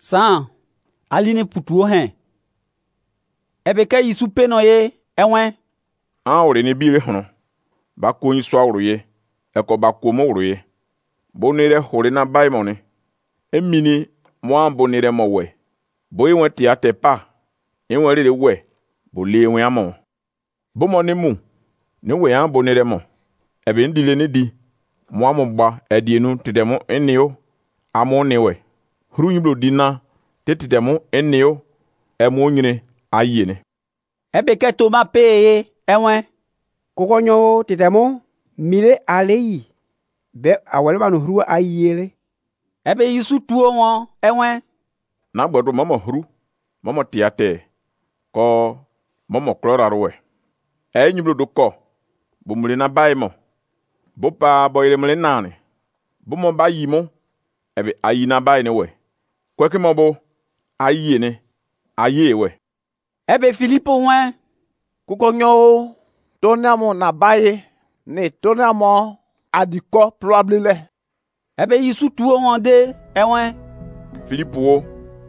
San alini putuo hen. Ebe ke yisu peno ye enwen. An ore ni bile hono. Ba ko yin so awro ye. Eko ba ko mo wro ye. Bonere hore na bai mo ni. Emini mo an bonere mo we. Bo yi won ti ate pa. Yin won re we. Bo le wen amo. Bo mo ni mu. Ni we an bonere mo. Ebe ndile ni di. Mo amogba edienu tidemo enio. Amo ni we. Hru yiblo dina. Tetidemo enio. Emo nyine ayene. Ebe ke Thomas peye enwen. Kokonyo tidemo mile alei. Be awale banu hru ayele. Ebe yisu tuo won enwen. Na gbodo momo hru. Momo tiate. Ko momo kloraro we. Nyiblo do ko. Bo mule na bai mo. Bo pa boyle mule nane. Bo mo ba yi mo. Ebe ayi na bai ne we. Kweke mo bo ayi ne. Ayi we. Ebe Philippe wen. Kukonyo tonamo na baye. Ne tonamo adiko probably. Ebe yisu tuo won de enwen. Philippe wo.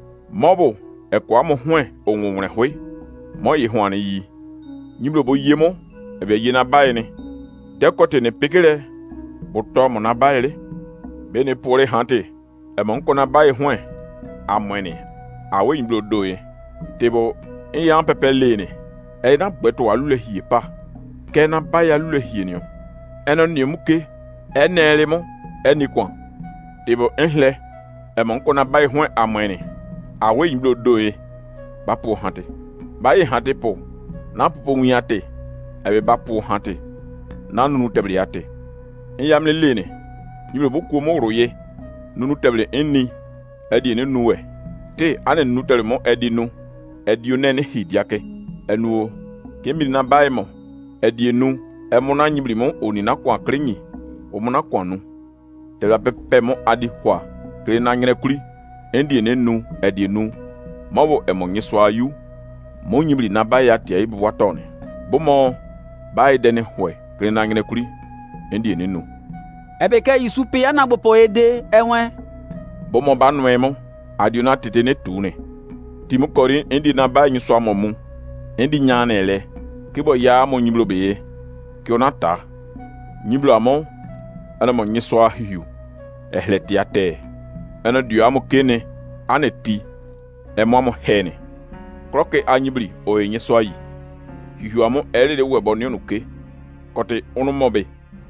Mobo ekwa mo hwen onwunre hwe. Mo yi hwane yi. Nyiblo bo yemo. Ebe yi na baye ne. Tekote ne pekele. Boto mo na baye le. Bene pore hante. Ebe nko na baye hwen. Amwene. Awe nyiblo doye. Tebo yan pepe lene. Na gbeto alule hie pa. Ke na baye alule hie ni. Eno ni muke. Enele mo. Enikwan. Tebo enhle. Ebe nko na baye hwen amwene. Awe nyiblo doye. Bapo hante. Baye hante po. Na popo nguyate. Ebe bapo hante. Na nunu tebli ate. Yamle lene. Nyiblo boku mo roye. Nunu tebli enni. Edi ne nuwe. Te ane nunu tebli mo edi nu. Edi onene hidiake. Enuo. Kemili na baye mo. Edi enu. Emona nyibli mo oni na kwa krenyi. Omona kwa nu. Tebla pepe mo adi kwa. Kre na ngene kuli. Endi ne nu. Edi enu. Mawo emo nyeswa yu. Mo nyibli na baye atia ibu watone. Bomo. Baye dene hwe. Kre na ngene kuli. Endi ne nu. Ebe ke yisu pe ya na gbopo ede enwen. Bomo ba nwe mo. Adi na tete ne tune. Timu kori endi na baye nyeswa mo mu. Endi nyane ele. Kibo ya mo nyiblo beye. Kionata. Nyiblo amo. Ana mo nyeswa hiu. Ehleti ate. Ana dio amo kene. Ane ti. Emo amo hene. Kroke anyibli o nyeswa yi. Hiu amo ele webo ni onuke. Kote onu mobe.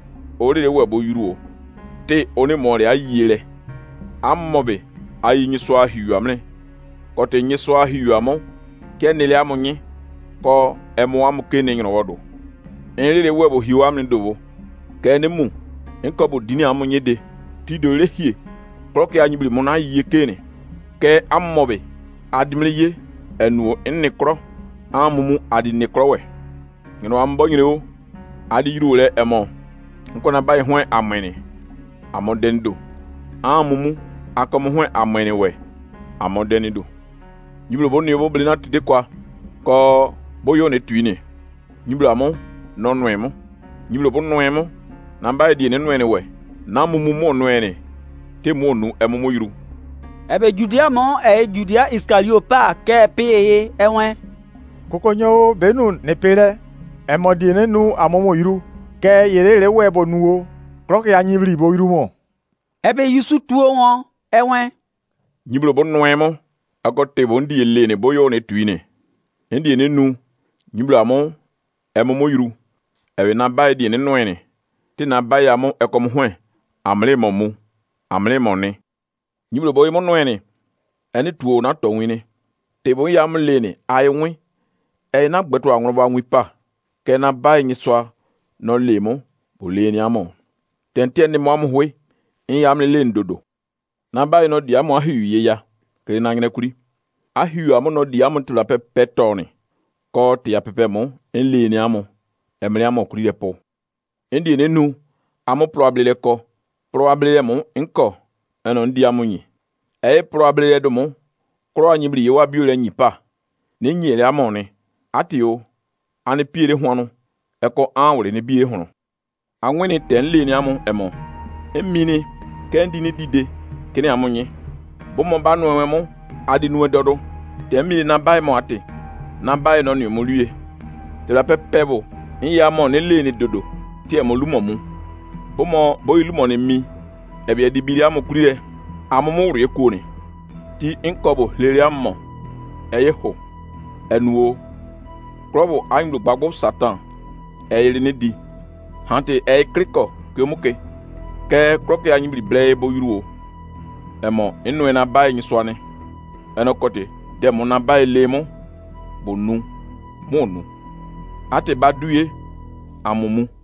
Ore webo yuro. Te one more ayile. Ammobe ayi nyeswa hiu amne. Kote nyeswa hiu amo. Kenele amo nye. Ko emo amo kene ngino wodo. Enrile webo hiu amne dobo. Kene mu. Enkobo dini amo nye de. Tido le hie. Kroke anyibli mona yi kene. Ke ammobe. Adimle ye. Enuo ennekro. Amumu adi nekro we. Ngino ambo ngino. Adi yuru le emo. Nkona baye hwen amene. Amodendo. Amumu akomo hwen amene we. Amodenido. Nyiblo bo ni bo blina tide kwa. Ko boyo ne tuine. Nyiblo amo no nwemo. Nyiblo bo nwemo. Na baye di ne nwene we. Na mumu mo nwene. Te mo nu emumu yuru. Ebe Judea mo Judea Iscariot pa ke peye enwen. Kokonyo benu ne pele. Emodi ne nu amomo yuru. Ke yele webo nuo. Kroke anyibli bo yuru mo. Ebe yisu tuo won enwen. Nyiblo bo nwemo. Akote bo ndi elene boyo ne tuine. Ndi ne nu. Nyiblo amo emumu yuru. Ebe na baye di ne nwene. Ti na baye amo ekom hwen. Amle momu. Amle mone. Nyiblo boy mo nwene. Eni tuo na to wine. Te bo yam lene ay wi. E na gbeto anwo ba wi pa. Ke na baye nyiswa no lemo bo leni amo. Tenten ni mo am hwe. In yam le ndodo. Na baye no di amo ahiye ya. Ke na ngene kuri. Ahiyu amo no di amo tula pepe toni. Ko ti ya pepe mo en leni amo. Emre amo kuri lepo. Endi ne nu amo probable ko. Probable mo enko. Eno ndi amunyi. Probable do mo. Kro anyibri yewa biule nyipa. Ne nyere amone. Atio. Ane piere hono. Eko anwure ne biere hono. Anwene ten le ni amo emo. Emini. Kendi ni dide. Kene amunyi. Bomo ba no mo. adi nu edodo te mi na bai mo ate na bai no ni mo luye te la pepebo ya mo ne le ni dodo te mo lu mo mu bo ilu mo ne mi e bi edi biri amo kurire amo mo re ko ni ti inkobo leri amo eyeho enuo krobo ayin lo gbagbo satan eyiri ni di hante kriko ke muke ke kroke ayin biri ble bo yuru emo inu na bai ni swane eno kote demo na bai lemo bonu monu ate baduye amumu